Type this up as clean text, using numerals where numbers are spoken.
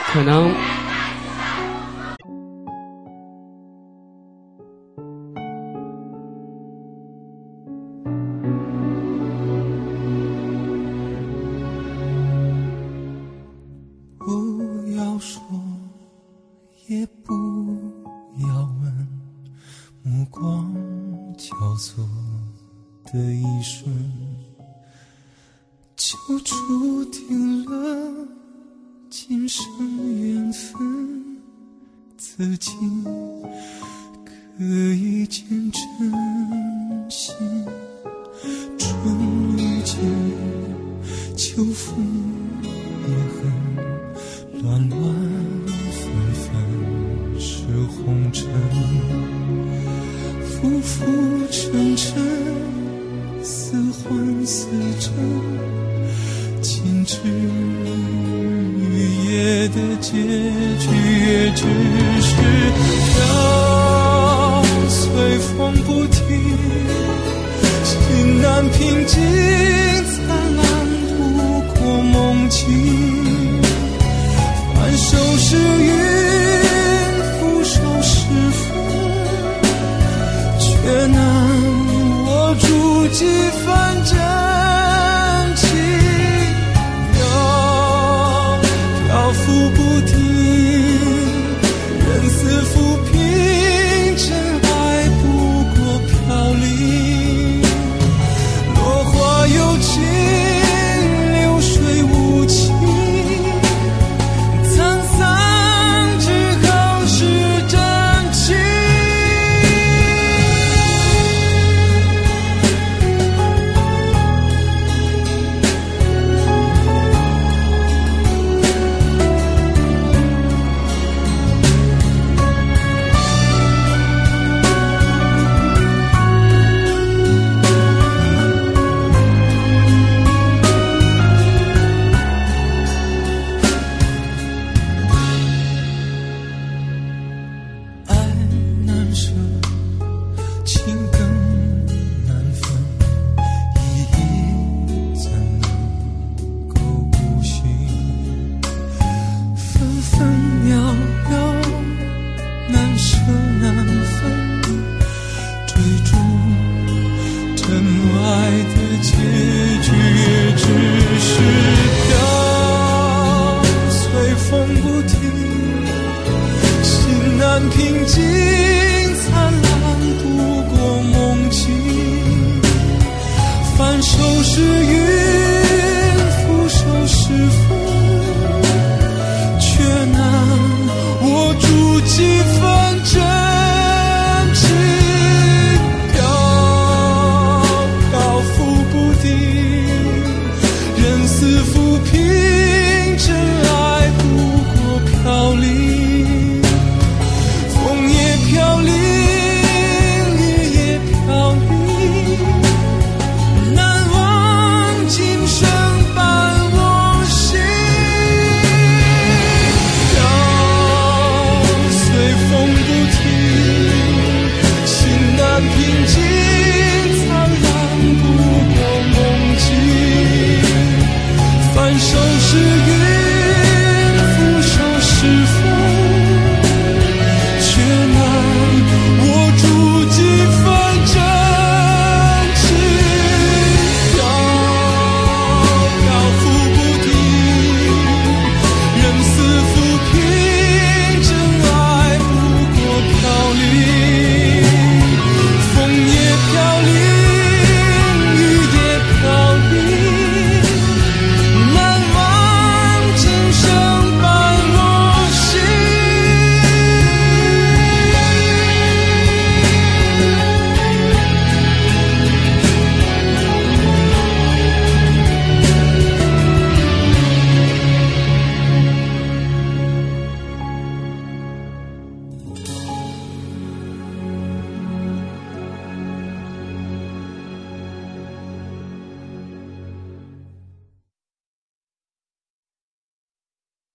可能不要说，也不要问，目光交错的一瞬，就注定了今生缘分，自己可以见真心。春雨间，秋风也恨，乱乱纷纷是红尘，浮浮沉沉，似幻似真，今至雨夜的结局，也只是飘随风不停，心难平静，灿烂度过梦境。反手是云，俯手是风，却难握住几分真情。漂浮不停，人似浮萍，真爱不过飘零。落花有情，流水无情，沧桑之后是真情。爱难舍，情更难分，依依怎能够不醒？分分秒秒，难舍难分，追逐真爱的结局，也只是飘随风不停，心难平静，灿烂度过梦境。反手是云，俯手是风，却难握住几分